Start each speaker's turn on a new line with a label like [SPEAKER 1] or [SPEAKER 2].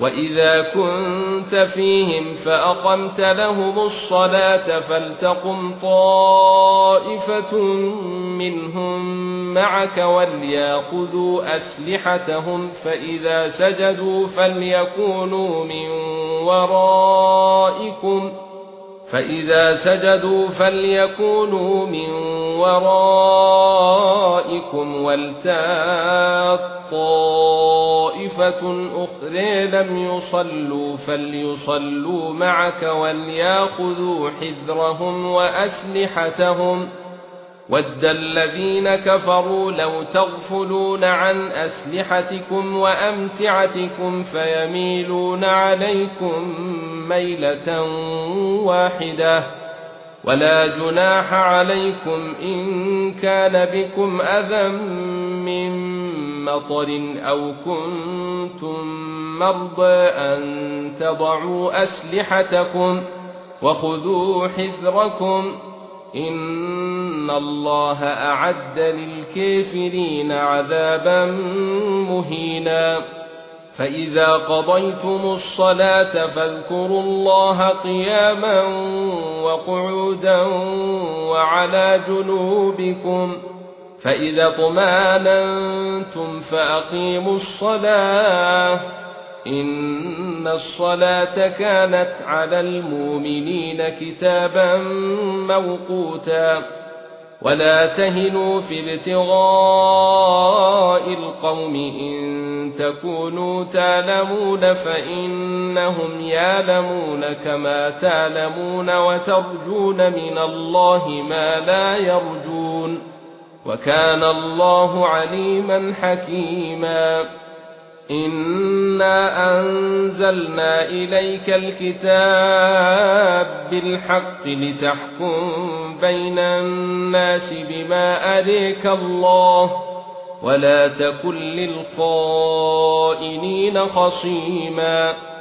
[SPEAKER 1] وَإِذَا كُنْتَ فِيهِمْ فَأَقَمْتَ لَهُمُ الصَّلَاةَ فَلْتَقُمْ طَائِفَةٌ مِنْهُمْ مَعَكَ وَلْيَأْخُذُوا أَسْلِحَتَهُمْ فَإِذَا سَجَدُوا فَلْيَكُونُوا مِنْ وَرَائِكُمْ وَلْتَأْتِ طَائِفَةٌ أُخْرَى لَمْ يُصَلُّوا فَلْيُصَلُّوا مَعَكَ وَلْيَأْخُذُوا حِذْرَهُمْ وَأَسْلِحَتَهُمْ وَدَّ الَّذِينَ كَفَرُوا لَوْ تَغْفُلُونَ عَنْ أَسْلِحَتِكُمْ وَأَمْتِعَتِكُمْ فَيَمِيلُونَ عَلَيْكُمْ مَيْلَةً واحدة ولا جناح عليكم إن كان بكم أذى من مطر أو كنتم مرضى أن تضعوا أسلحتكم وخذوا حذركم إن الله أعد للكافرين عذابا مهينا فإذا قضيتم الصلاة فاذكروا الله قياما وقعودا وعلى جنوبكم فإذا اطمأننتم فأقيموا الصلاة إن الصلاة كانت على المؤمنين كتابا موقوتا ولا تهنوا في ابتغاء القوم إن تكونوا تعلمون فإنهم يعلمون كما تعلمون وترجون من الله ما لا يرجون وكان الله عليما حكيما إنا أنزلنا إليك الكتاب بالحق لتحكم بين الناس بما أريك الله ولا تكن للخائنين خصيما